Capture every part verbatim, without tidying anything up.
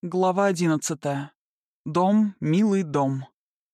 Глава одиннадцатая. Дом, милый дом.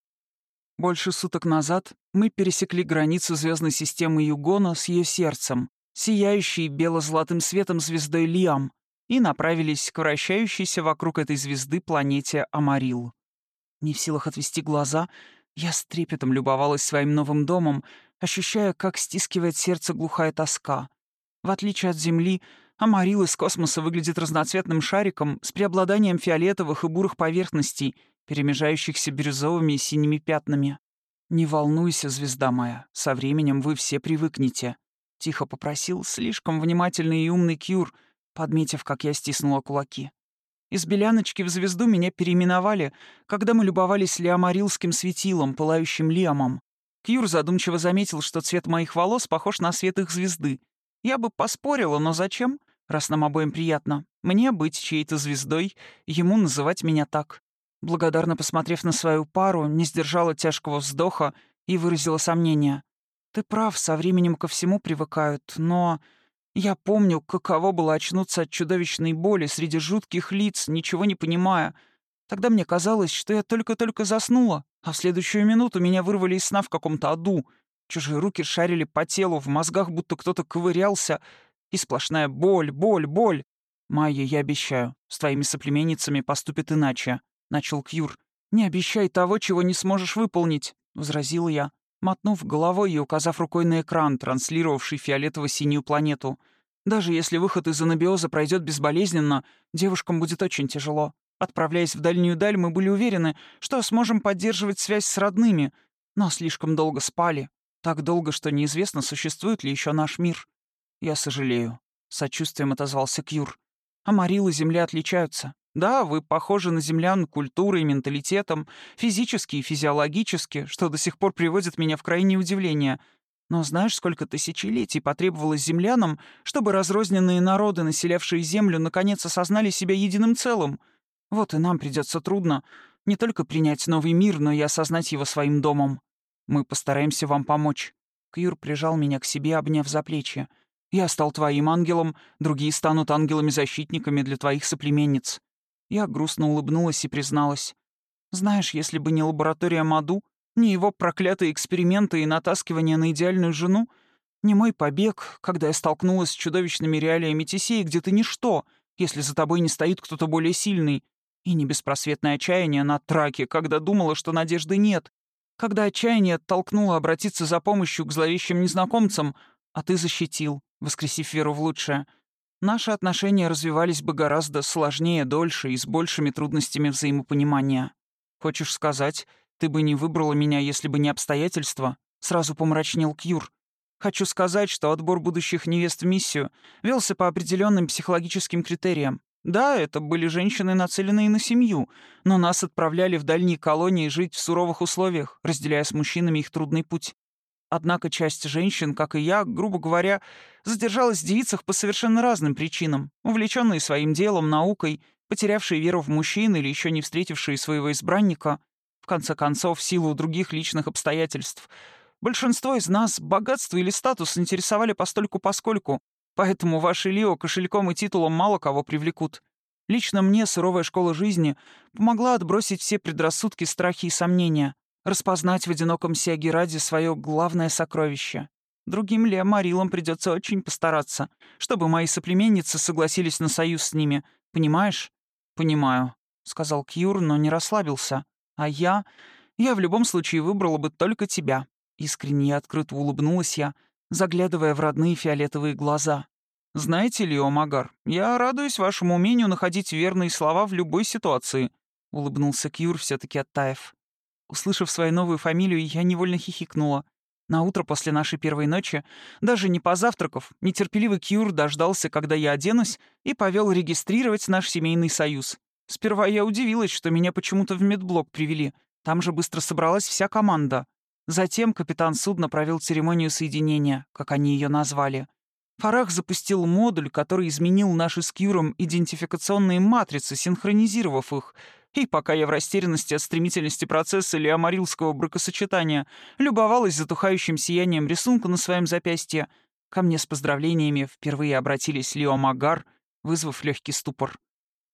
Больше суток назад мы пересекли границу звездной системы Югона с ее сердцем, сияющей бело-золотым светом звездой Лиам, и направились к вращающейся вокруг этой звезды планете Амарил. Не в силах отвести глаза, я с трепетом любовалась своим новым домом, ощущая, как стискивает сердце глухая тоска. В отличие от Земли, Амарил из космоса выглядит разноцветным шариком с преобладанием фиолетовых и бурых поверхностей, перемежающихся бирюзовыми и синими пятнами. «Не волнуйся, звезда моя, со временем вы все привыкнете», — тихо попросил слишком внимательный и умный Кьюр, подметив, как я стиснула кулаки. Из беляночки в звезду меня переименовали, когда мы любовались лиамарилским светилом, пылающим лиамом. Кьюр задумчиво заметил, что цвет моих волос похож на цвет их звезды. Я бы поспорила, но зачем, раз нам обоим приятно? Мне быть чьей-то звездой, ему называть меня так. Благодарно посмотрев на свою пару, не сдержала тяжкого вздоха и выразила сомнение. «Ты прав, со временем ко всему привыкают, но я помню, каково было очнуться от чудовищной боли среди жутких лиц, ничего не понимая. Тогда мне казалось, что я только-только заснула, а в следующую минуту меня вырвали из сна в каком-то аду. Чужие руки шарили по телу, в мозгах будто кто-то ковырялся, и сплошная боль, боль, боль. «Майя, я обещаю, с твоими соплеменницами поступит иначе», — начал Кьюр. «Не обещай того, чего не сможешь выполнить», — возразил я, мотнув головой и указав рукой на экран, транслировавший фиолетово-синюю планету. «Даже если выход из анабиоза пройдет безболезненно, девушкам будет очень тяжело. Отправляясь в дальнюю даль, мы были уверены, что сможем поддерживать связь с родными, но слишком долго спали. Так долго, что неизвестно, существует ли еще наш мир». «Я сожалею», — сочувствием отозвался Кьюр. «Амарил и Земля отличаются. Да, вы похожи на землян культурой и менталитетом, физически и физиологически, что до сих пор приводит меня в крайнее удивление. Но знаешь, сколько тысячелетий потребовалось землянам, чтобы разрозненные народы, населявшие Землю, наконец осознали себя единым целым? Вот и нам придется трудно не только принять новый мир, но и осознать его своим домом. Мы постараемся вам помочь». Кьюр прижал меня к себе, обняв за плечи. «Я стал твоим ангелом, другие станут ангелами-защитниками для твоих соплеменниц». Я грустно улыбнулась и призналась. «Знаешь, если бы не лаборатория Маду, не его проклятые эксперименты и натаскивание на идеальную жену, не мой побег, когда я столкнулась с чудовищными реалиями Тесеи, где ты ничто, если за тобой не стоит кто-то более сильный, и не беспросветное отчаяние на траке, когда думала, что надежды нет, когда отчаяние оттолкнуло обратиться за помощью к зловещим незнакомцам, а ты защитил, воскресив веру в лучшее. Наши отношения развивались бы гораздо сложнее, дольше и с большими трудностями взаимопонимания. Хочешь сказать, ты бы не выбрала меня, если бы не обстоятельства?» Сразу помрачнел Кьюр. «Хочу сказать, что отбор будущих невест в миссию велся по определенным психологическим критериям. Да, это были женщины, нацеленные на семью, но нас отправляли в дальние колонии жить в суровых условиях, разделяя с мужчинами их трудный путь. Однако часть женщин, как и я, грубо говоря, задержалась в девицах по совершенно разным причинам, увлеченные своим делом, наукой, потерявшие веру в мужчин или еще не встретившие своего избранника, в конце концов, в силу других личных обстоятельств. Большинство из нас богатство или статус интересовали постольку-поскольку, поэтому ваши Лио кошельком и титулом мало кого привлекут. Лично мне суровая школа жизни помогла отбросить все предрассудки, страхи и сомнения, распознать в одиноком Сиагираде свое главное сокровище. Другим лиамарилам придется очень постараться, чтобы мои соплеменницы согласились на союз с ними. Понимаешь? «Понимаю», — сказал Кьюр, но не расслабился. «А я... я в любом случае выбрала бы только тебя». Искренне и открыто улыбнулась я, заглядывая в родные фиолетовые глаза. «Знаете ли, Омагар, я радуюсь вашему умению находить верные слова в любой ситуации», — улыбнулся Кьюр, все таки оттаив. Услышав свою новую фамилию, я невольно хихикнула. Наутро после нашей первой ночи, даже не позавтракав, нетерпеливый Кьюр дождался, когда я оденусь, и повел регистрировать наш семейный союз. Сперва я удивилась, что меня почему-то в медблок привели. Там же быстро собралась вся команда. Затем капитан судна провел церемонию соединения, как они ее назвали. Фарах запустил модуль, который изменил наши с Кьюром идентификационные матрицы, синхронизировав их. И пока я в растерянности от стремительности процесса лиамарилского бракосочетания любовалась затухающим сиянием рисунка на своем запястье, ко мне с поздравлениями впервые обратились Лио Магар, вызвав легкий ступор.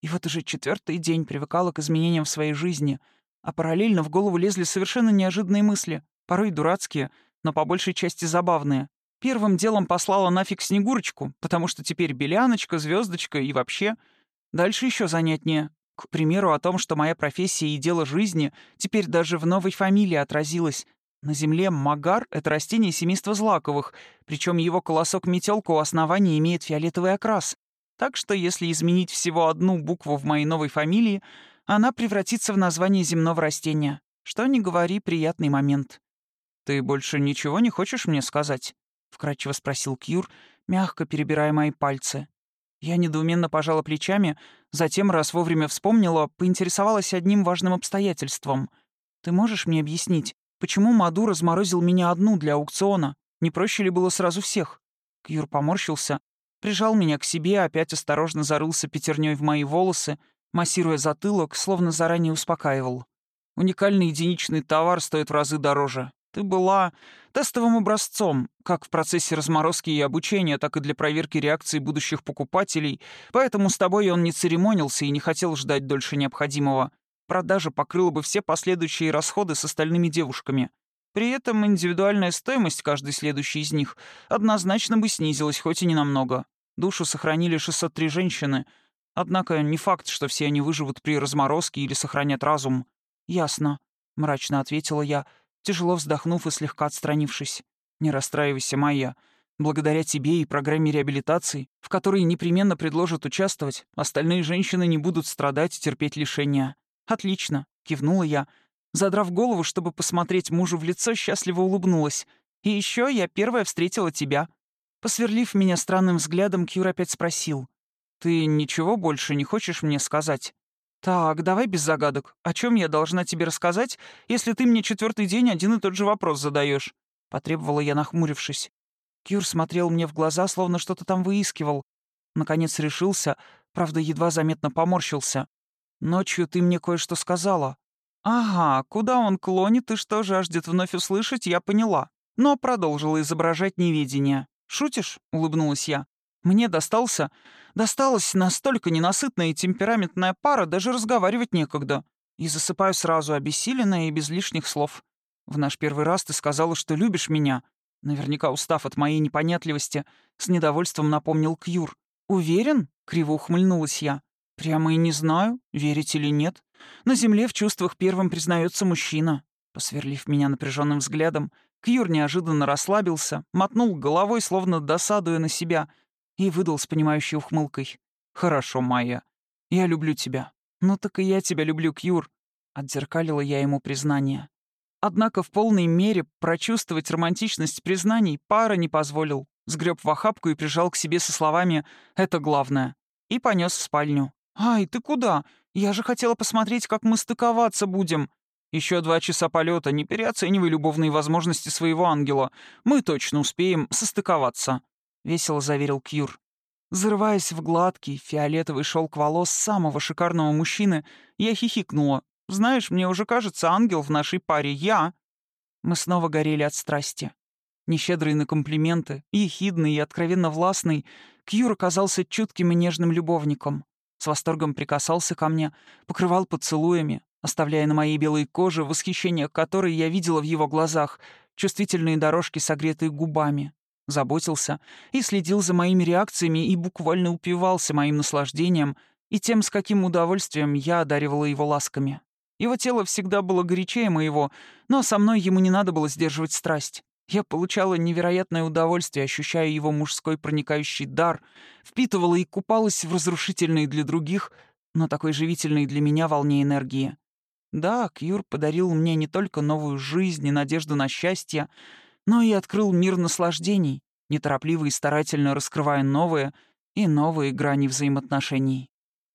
И вот уже четвертый день привыкала к изменениям в своей жизни, а параллельно в голову лезли совершенно неожиданные мысли, порой дурацкие, но по большей части забавные. Первым делом послала нафиг Снегурочку, потому что теперь Беляночка, Звездочка и вообще. Дальше еще занятнее. К примеру, о том, что моя профессия и дело жизни теперь даже в новой фамилии отразилось. На Земле магар — это растение семейства злаковых, причем его колосок-метелка у основания имеет фиолетовый окрас. Так что если изменить всего одну букву в моей новой фамилии, она превратится в название земного растения. Что ни говори, приятный момент. «Ты больше ничего не хочешь мне сказать?» — вкратчиво спросил Кьюр, мягко перебирая мои пальцы. Я недоуменно пожала плечами, затем, раз вовремя вспомнила, поинтересовалась одним важным обстоятельством. «Ты можешь мне объяснить, почему Маду разморозил меня одну для аукциона? Не проще ли было сразу всех?» Кьюр поморщился, прижал меня к себе, опять осторожно зарылся пятерней в мои волосы, массируя затылок, словно заранее успокаивал. «Уникальный единичный товар стоит в разы дороже. Ты была тестовым образцом, как в процессе разморозки и обучения, так и для проверки реакции будущих покупателей, поэтому с тобой он не церемонился и не хотел ждать дольше необходимого. Продажа покрыла бы все последующие расходы с остальными девушками. При этом индивидуальная стоимость каждой следующей из них однозначно бы снизилась, хоть и ненамного. Душу сохранили шестьсот три женщины, однако не факт, что все они выживут при разморозке или сохранят разум». «Ясно», — мрачно ответила я, тяжело вздохнув и слегка отстранившись. «Не расстраивайся, Майя. Благодаря тебе и программе реабилитации, в которой непременно предложат участвовать, остальные женщины не будут страдать и терпеть лишения». «Отлично», — кивнула я. Задрав голову, чтобы посмотреть мужу в лицо, счастливо улыбнулась. «И еще я первая встретила тебя». Посверлив меня странным взглядом, Кьюр опять спросил. «Ты ничего больше не хочешь мне сказать?» «Так, давай без загадок. О чем я должна тебе рассказать, если ты мне четвертый день один и тот же вопрос задаешь? Потребовала я, нахмурившись. Кьюр смотрел мне в глаза, словно что-то там выискивал. Наконец решился, правда, едва заметно поморщился. «Ночью ты мне кое-что сказала». «Ага, куда он клонит и что жаждет вновь услышать, я поняла. Но продолжила изображать неведение. «Шутишь?» — улыбнулась я. «Мне достался... Досталась настолько ненасытная и темпераментная пара, даже разговаривать некогда. И засыпаю сразу, обессиленная и без лишних слов. В наш первый раз ты сказала, что любишь меня». Наверняка устав от моей непонятливости, с недовольством напомнил Кьюр. «Уверен?» — криво ухмыльнулась я. «Прямо и не знаю, верить или нет. На земле в чувствах первым признается мужчина». Посверлив меня напряженным взглядом, Кьюр неожиданно расслабился, мотнул головой, словно досадуя на себя, и выдал с понимающей ухмылкой. «Хорошо, Майя. Я люблю тебя». «Ну так и я тебя люблю, Кьюр», — отзеркалила я ему признание. Однако в полной мере прочувствовать романтичность признаний пара не позволил. Сгреб в охапку и прижал к себе со словами «это главное» и понес в спальню. «Ай, ты куда? Я же хотела посмотреть, как мы стыковаться будем». «Еще два часа полета, не переоценивай любовные возможности своего ангела. Мы точно успеем состыковаться», — весело заверил Кьюр. Зарываясь в гладкий, фиолетовый шелк волос самого шикарного мужчины, я хихикнула. «Знаешь, мне уже кажется, ангел в нашей паре я». Мы снова горели от страсти. Нещедрый на комплименты, ехидный и откровенно властный, Кьюр оказался чутким и нежным любовником. С восторгом прикасался ко мне, покрывал поцелуями, оставляя на моей белой коже восхищение, которое я видела в его глазах, чувствительные дорожки, согретые губами. Заботился и следил за моими реакциями и буквально упивался моим наслаждением и тем, с каким удовольствием я одаривала его ласками. Его тело всегда было горячее моего, но со мной ему не надо было сдерживать страсть. Я получала невероятное удовольствие, ощущая его мужской проникающий дар, впитывала и купалась в разрушительной для других, но такой живительной для меня волне энергии. Да, Кьюр подарил мне не только новую жизнь и надежду на счастье, но и открыл мир наслаждений, неторопливо и старательно раскрывая новые и новые грани взаимоотношений.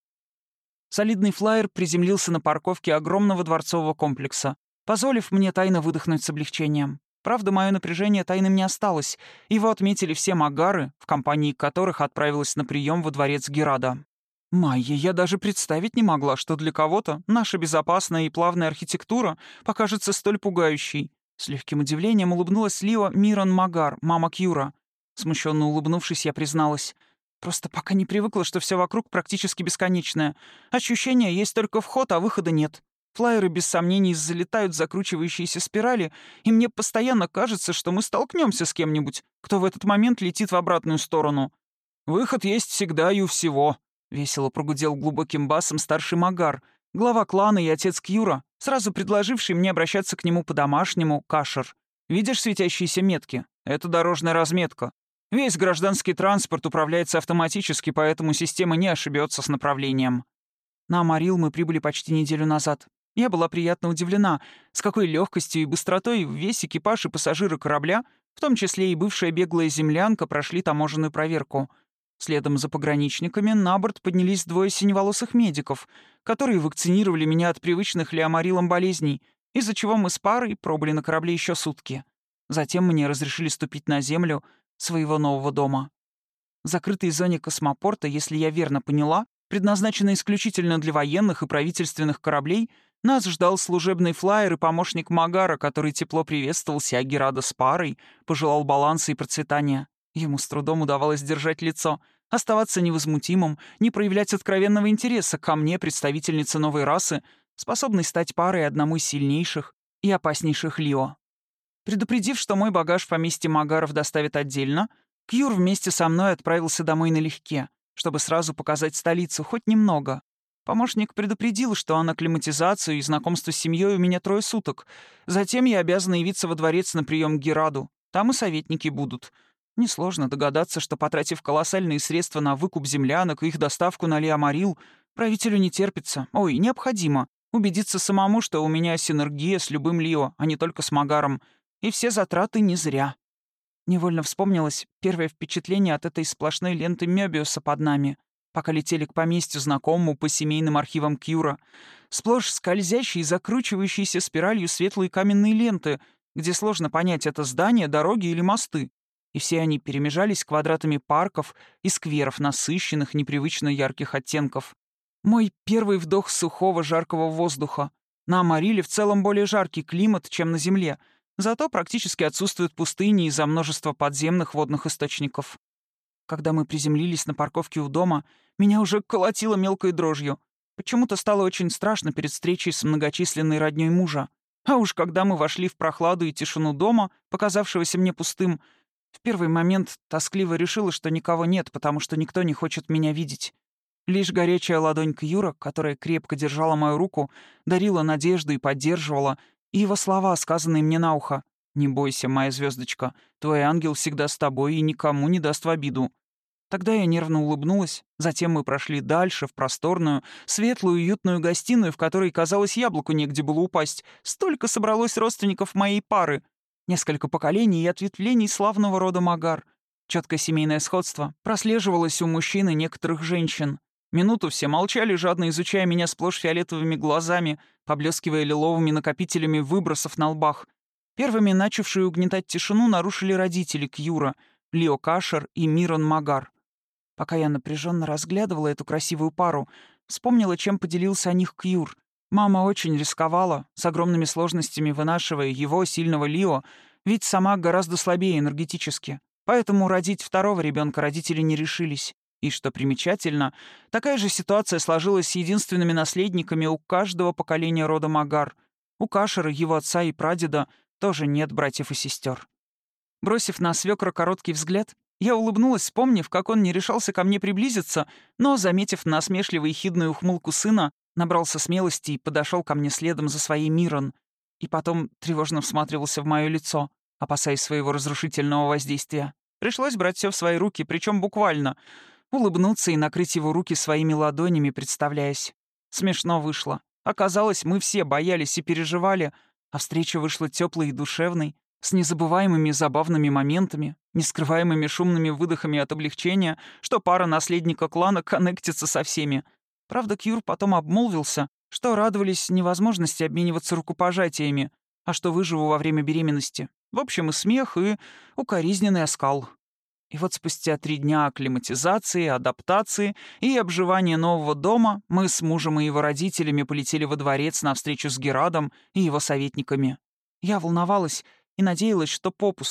Солидный флайер приземлился на парковке огромного дворцового комплекса, позволив мне тайно выдохнуть с облегчением. Правда, мое напряжение тайным не осталось. Его отметили все магары, в компании которых отправилась на прием во дворец Герада. «Майя, я даже представить не могла, что для кого-то наша безопасная и плавная архитектура покажется столь пугающей». С легким удивлением улыбнулась Лио Мирон Магар, мама Кьюра. Смущенно улыбнувшись, я призналась. Просто пока не привыкла, что все вокруг практически бесконечное. Ощущение есть только вход, а выхода нет. Флайеры без сомнений залетают в закручивающиеся спирали, и мне постоянно кажется, что мы столкнемся с кем-нибудь, кто в этот момент летит в обратную сторону. «Выход есть всегда и у всего», — весело прогудел глубоким басом старший Магар, глава клана и отец Кьюра, сразу предложивший мне обращаться к нему по-домашнему, Кашер. «Видишь светящиеся метки? Это дорожная разметка. Весь гражданский транспорт управляется автоматически, поэтому система не ошибется с направлением». На Амарил мы прибыли почти неделю назад. Я была приятно удивлена, с какой легкостью и быстротой весь экипаж и пассажиры корабля, в том числе и бывшая беглая землянка, прошли таможенную проверку. Следом за пограничниками на борт поднялись двое синеволосых медиков, которые вакцинировали меня от привычных леомарилом болезней, из-за чего мы с парой пробыли на корабле еще сутки. Затем мне разрешили ступить на землю своего нового дома. В закрытой зоне космопорта, если я верно поняла, предназначенной исключительно для военных и правительственных кораблей, нас ждал служебный флайер и помощник Магара, который тепло приветствовал Сиагирада с парой, пожелал баланса и процветания. Ему с трудом удавалось держать лицо, оставаться невозмутимым, не проявлять откровенного интереса ко мне, представительнице новой расы, способной стать парой одному из сильнейших и опаснейших Лио. Предупредив, что мой багаж в поместье Магаров доставят отдельно, Кьюр вместе со мной отправился домой налегке, чтобы сразу показать столицу хоть немного. Помощник предупредил, что на акклиматизацию и знакомство с семьей у меня трое суток. Затем я обязана явиться во дворец на прием к Гераду. Там и советники будут. Несложно догадаться, что, потратив колоссальные средства на выкуп землянок и их доставку на Леомарил, правителю не терпится, ой, необходимо, убедиться самому, что у меня синергия с любым Лио, а не только с Магаром, и все затраты не зря. Невольно вспомнилось первое впечатление от этой сплошной ленты Мёбиуса под нами, пока летели к поместью знакомому по семейным архивам Кьюра. Сплошь скользящие и закручивающиеся спиралью светлые каменные ленты, где сложно понять, это здания, дороги или мосты. И все они перемежались квадратами парков и скверов, насыщенных, непривычно ярких оттенков. Мой первый вдох сухого жаркого воздуха. На Амариле в целом более жаркий климат, чем на Земле, зато практически отсутствуют пустыни из-за множества подземных водных источников. Когда мы приземлились на парковке у дома, меня уже колотило мелкой дрожью. Почему-то стало очень страшно перед встречей с многочисленной роднёй мужа. А уж когда мы вошли в прохладу и тишину дома, показавшегося мне пустым, в первый момент тоскливо решила, что никого нет, потому что никто не хочет меня видеть. Лишь горячая ладонь Кьюра, которая крепко держала мою руку, дарила надежду и поддерживала, и его слова, сказанные мне на ухо: «Не бойся, моя звездочка, твой ангел всегда с тобой и никому не даст в обиду». Тогда я нервно улыбнулась, затем мы прошли дальше, в просторную, светлую, уютную гостиную, в которой, казалось, яблоку негде было упасть. Столько собралось родственников моей пары. Несколько поколений и ответвлений славного рода Магар. Четкое семейное сходство прослеживалось у мужчин и некоторых женщин. Минуту все молчали, жадно изучая меня сплошь фиолетовыми глазами, поблескивая лиловыми накопителями выбросов на лбах. Первыми начавшие угнетать тишину нарушили родители Кьюра, Лио Кашер и Мирон Магар. Пока я напряженно разглядывала эту красивую пару, вспомнила, чем поделился о них Кьюр. Мама очень рисковала, с огромными сложностями вынашивая его, сильного Лио, ведь сама гораздо слабее энергетически. Поэтому родить второго ребенка родители не решились. И, что примечательно, такая же ситуация сложилась с единственными наследниками у каждого поколения рода Магар. У Кашера, его отца и прадеда тоже нет братьев и сестер. Бросив на свекра короткий взгляд, я улыбнулась, вспомнив, как он не решался ко мне приблизиться, но, заметив насмешливую и хидную ухмылку сына, набрался смелости и подошел ко мне следом за своей Мирон. И потом тревожно всматривался в мое лицо, опасаясь своего разрушительного воздействия. Пришлось брать все в свои руки, причем буквально. Улыбнуться и накрыть его руки своими ладонями, представляясь. Смешно вышло. Оказалось, мы все боялись и переживали, а встреча вышла теплой и душевной, с незабываемыми забавными моментами, нескрываемыми шумными выдохами от облегчения, что пара наследника клана коннектится со всеми. Правда, Кьюр потом обмолвился, что радовались невозможности обмениваться рукопожатиями, а что выживу во время беременности. В общем, и смех, и укоризненный оскал. И вот спустя три дня акклиматизации, адаптации и обживания нового дома мы с мужем и его родителями полетели во дворец на встречу с Герадом и его советниками. Я волновалась и надеялась, что попусту.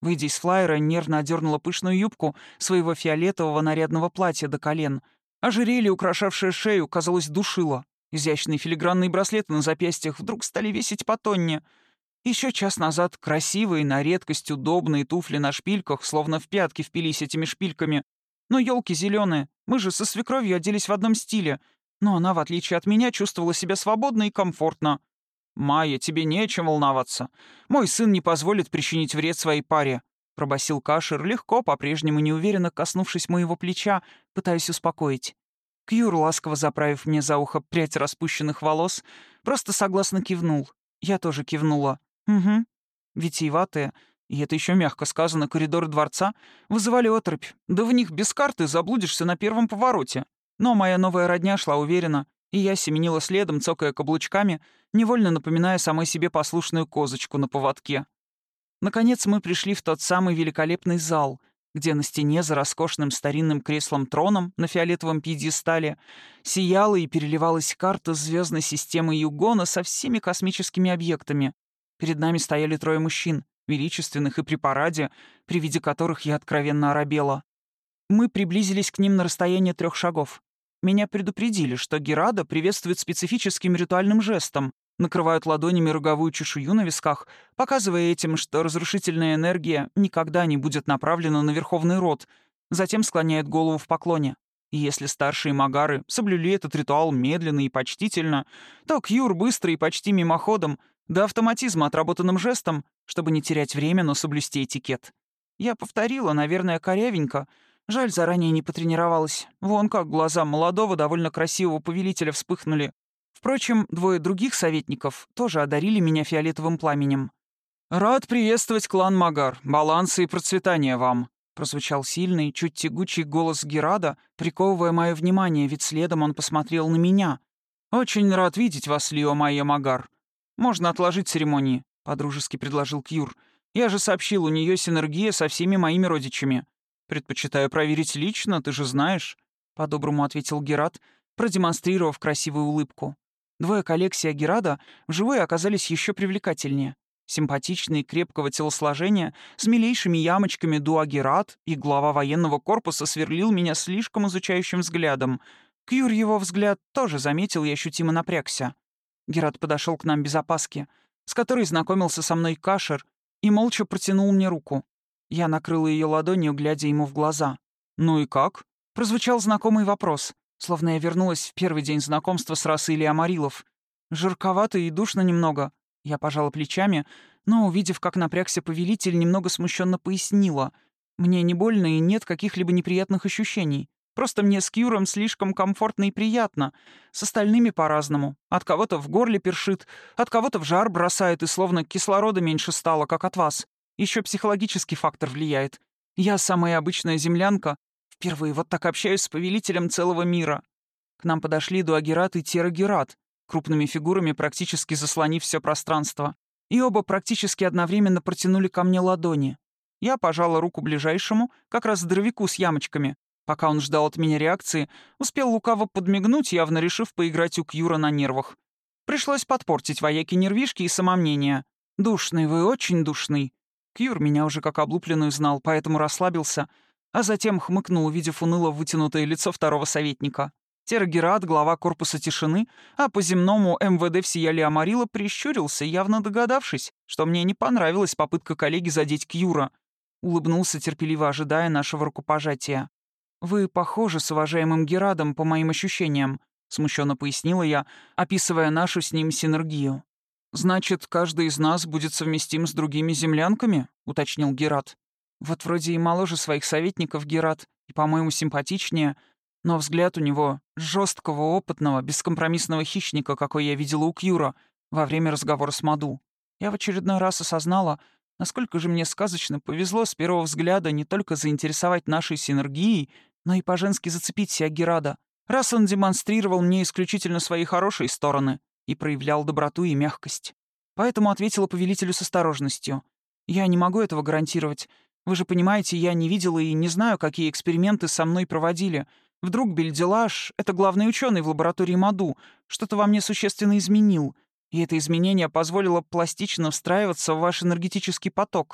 Выйдя из флайера, нервно одернула пышную юбку своего фиолетового нарядного платья до колен. Ожерелье, украшавшее шею, казалось, душило. Изящные филигранные браслеты на запястьях вдруг стали весить по тонне. Еще час назад красивые, на редкость удобные туфли на шпильках, словно в пятки впились этими шпильками. Но елки зеленые, мы же со свекровью оделись в одном стиле. Но она, в отличие от меня, чувствовала себя свободно и комфортно. «Майя, тебе не о чем волноваться. Мой сын не позволит причинить вред своей паре», — пробасил Кашер, легко, по-прежнему неуверенно коснувшись моего плеча, пытаясь успокоить. Кьюр, ласково заправив мне за ухо прядь распущенных волос, просто согласно кивнул. Я тоже кивнула. «Угу». Витиеватые, и это еще мягко сказано, коридоры дворца вызывали оторопь. Да в них без карты заблудишься на первом повороте. Но моя новая родня шла уверенно, и я семенила следом, цокая каблучками, невольно напоминая самой себе послушную козочку на поводке. Наконец мы пришли в тот самый великолепный зал, где на стене за роскошным старинным креслом-троном на фиолетовом пьедестале сияла и переливалась карта звездной системы Югона со всеми космическими объектами. Перед нами стояли трое мужчин, величественных и при параде, при виде которых я откровенно оробела. Мы приблизились к ним на расстояние трех шагов. Меня предупредили, что Герада приветствует специфическим ритуальным жестом, накрывают ладонями роговую чешую на висках, показывая этим, что разрушительная энергия никогда не будет направлена на Верховный Род, затем склоняет голову в поклоне. И если старшие магары соблюли этот ритуал медленно и почтительно, то Кьюр быстро и почти мимоходом, до автоматизма отработанным жестом, чтобы не терять время, но соблюсти этикет. Я повторила, наверное, корявенько. Жаль, заранее не потренировалась. Вон как глаза молодого, довольно красивого повелителя вспыхнули. Впрочем, двое других советников тоже одарили меня фиолетовым пламенем. «Рад приветствовать клан Магар. Баланса и процветания вам!» Прозвучал сильный, чуть тягучий голос Герада, приковывая мое внимание, ведь следом он посмотрел на меня. «Очень рад видеть вас, Лио Майя Магар. Можно отложить церемонии», — подружески предложил Кьюр. «Я же сообщил, у нее синергия со всеми моими родичами». «Предпочитаю проверить лично, ты же знаешь», — по-доброму ответил Герад, продемонстрировав красивую улыбку. Двое коллег Сиагерада вживую оказались еще привлекательнее. Симпатичный, крепкого телосложения, с милейшими ямочками Дуагерад и глава военного корпуса сверлил меня слишком изучающим взглядом. Кьюр его взгляд тоже заметил и ощутимо напрягся. Герад подошел к нам без опаски, с которой знакомился со мной Кашер, и молча протянул мне руку. Я накрыла ее ладонью, глядя ему в глаза. «Ну и как?» — прозвучал знакомый вопрос, словно я вернулась в первый день знакомства с расой Леомарилов. «Жарковато и душно немного». Я пожала плечами, но, увидев, как напрягся повелитель, немного смущенно пояснила. «Мне не больно и нет каких-либо неприятных ощущений. Просто мне с Кьюром слишком комфортно и приятно. С остальными по-разному. От кого-то в горле першит, от кого-то в жар бросает, и словно кислорода меньше стало, как от вас. Еще психологический фактор влияет. Я самая обычная землянка. Впервые вот так общаюсь с повелителем целого мира». К нам подошли Дуагерат и Терагерат, крупными фигурами практически заслонив все пространство. И оба практически одновременно протянули ко мне ладони. Я пожала руку ближайшему, как раз здоровяку с ямочками. Пока он ждал от меня реакции, успел лукаво подмигнуть, явно решив поиграть у Кьюра на нервах. Пришлось подпортить вояки нервишки и самомнение. «Душный вы, очень душный». Кьюр меня уже как облупленную знал, поэтому расслабился, а затем хмыкнул, увидев уныло вытянутое лицо второго советника. Терагерат, глава корпуса тишины, а по земному эм вэ дэ всея Леомарила прищурился, явно догадавшись, что мне не понравилась попытка коллеги задеть Кьюра. Улыбнулся, терпеливо ожидая нашего рукопожатия. «Вы похожи с уважаемым Герадом, по моим ощущениям», — смущенно пояснила я, описывая нашу с ним синергию. «Значит, каждый из нас будет совместим с другими землянками?» — уточнил Герад. «Вот вроде и моложе своих советников Герад, и, по-моему, симпатичнее, но взгляд у него жесткого, опытного, бескомпромиссного хищника, какой я видела у Кьюра во время разговора с Маду. Я в очередной раз осознала, насколько же мне сказочно повезло с первого взгляда не только заинтересовать нашей синергией, но и по-женски зацепить Сиагерада, раз он демонстрировал мне исключительно свои хорошие стороны и проявлял доброту и мягкость. Поэтому ответила повелителю с осторожностью. «Я не могу этого гарантировать. Вы же понимаете, я не видела и не знаю, какие эксперименты со мной проводили. Вдруг Бельделаш, это главный ученый в лаборатории Маду, что-то во мне существенно изменил, и это изменение позволило пластично встраиваться в ваш энергетический поток.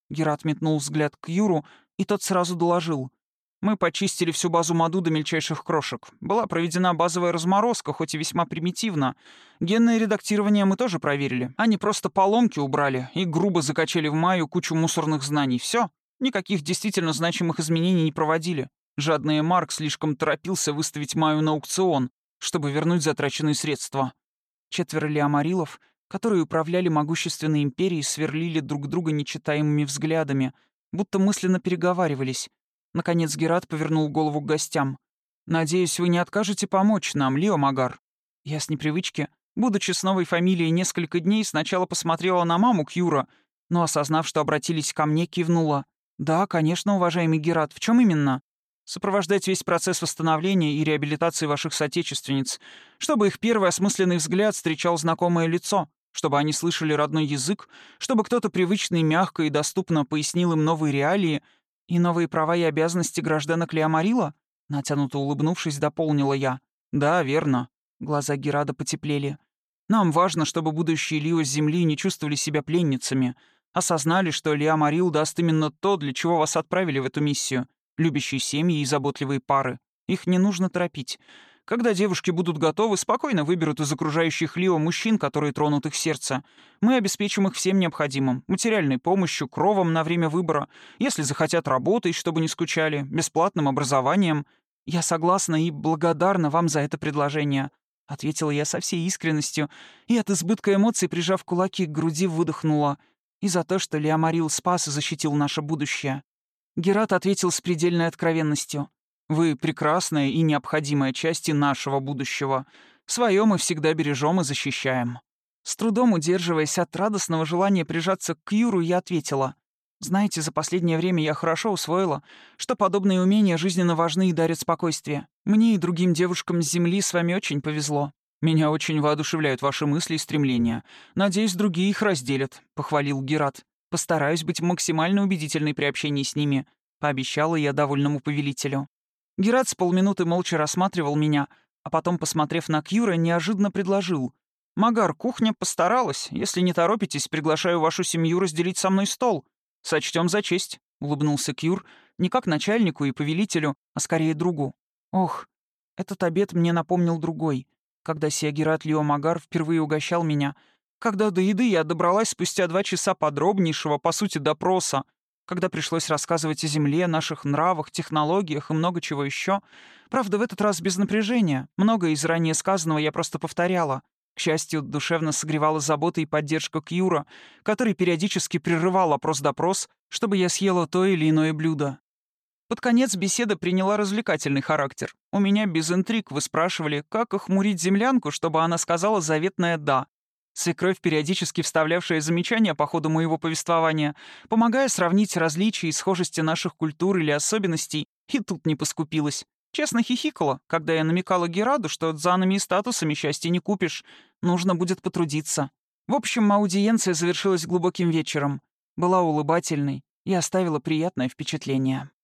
Герат метнул взгляд к Юру, и тот сразу доложил. Мы почистили всю базу Маду до мельчайших крошек. Была проведена базовая разморозка, хоть и весьма примитивно. Генное редактирование мы тоже проверили. Они просто поломки убрали и грубо закачали в Майю кучу мусорных знаний. Все. Никаких действительно значимых изменений не проводили. Жадный Марк слишком торопился выставить Майю на аукцион, чтобы вернуть затраченные средства. Четверо леомарилов, которые управляли могущественной империей, сверлили друг друга нечитаемыми взглядами, будто мысленно переговаривались. Наконец Герат повернул голову к гостям. «Надеюсь, вы не откажете помочь нам, Лео Магар». Я с непривычки, будучи с новой фамилией несколько дней, сначала посмотрела на маму Кьюра, но, осознав, что обратились ко мне, кивнула. «Да, конечно, уважаемый Герат. В чем именно?» «Сопровождать весь процесс восстановления и реабилитации ваших соотечественниц, чтобы их первый осмысленный взгляд встречал знакомое лицо, чтобы они слышали родной язык, чтобы кто-то привычно и мягко и доступно пояснил им новые реалии и новые права и обязанности гражданок Леомарила?» Натянуто улыбнувшись, дополнила я. «Да, верно». Глаза Герада потеплели. «Нам важно, чтобы будущие Лио с Земли не чувствовали себя пленницами, осознали, что Леомарил даст именно то, для чего вас отправили в эту миссию. Любящие семьи и заботливые пары. Их не нужно торопить. Когда девушки будут готовы, спокойно выберут из окружающих Лио мужчин, которые тронут их сердце. Мы обеспечим их всем необходимым. Материальной помощью, кровом на время выбора. Если захотят работать, чтобы не скучали. Бесплатным образованием. Я согласна и благодарна вам за это предложение», — ответила я со всей искренностью и от избытка эмоций, прижав кулаки к груди, выдохнула. «И за то, что Леомарил спас и защитил наше будущее». Герат ответил с предельной откровенностью. «Вы прекрасная и необходимая часть нашего будущего. Своё мы всегда бережем и защищаем». С трудом удерживаясь от радостного желания прижаться к Юру, я ответила. «Знаете, за последнее время я хорошо усвоила, что подобные умения жизненно важны и дарят спокойствие. Мне и другим девушкам с Земли с вами очень повезло. Меня очень воодушевляют ваши мысли и стремления. Надеюсь, другие их разделят», — похвалил Герат. «Постараюсь быть максимально убедительной при общении с ними», — пообещала я довольному повелителю. Герат с полминуты молча рассматривал меня, а потом, посмотрев на Кьюра, неожиданно предложил. «Магар, кухня постаралась. Если не торопитесь, приглашаю вашу семью разделить со мной стол. Сочтем за честь», — улыбнулся Кьюр, не как начальнику и повелителю, а скорее другу. Ох, этот обед мне напомнил другой, когда Сиагерат Лео Магар впервые угощал меня, когда до еды я добралась спустя два часа подробнейшего, по сути, допроса, когда пришлось рассказывать о Земле, наших нравах, технологиях и много чего еще. Правда, в этот раз без напряжения. Многое из ранее сказанного я просто повторяла. К счастью, душевно согревала забота и поддержка Кьюра, который периодически прерывал опрос-допрос, чтобы я съела то или иное блюдо. Под конец беседа приняла развлекательный характер. У меня без интриг вы спрашивали, как охмурить землянку, чтобы она сказала заветное «да». Свекровь, периодически вставлявшая замечания по ходу моего повествования, помогая сравнить различия и схожести наших культур или особенностей, и тут не поскупилась. Честно хихикала, когда я намекала Гераду, что дзанами и статусами счастья не купишь, нужно будет потрудиться. В общем, аудиенция завершилась глубоким вечером, была улыбательной и оставила приятное впечатление.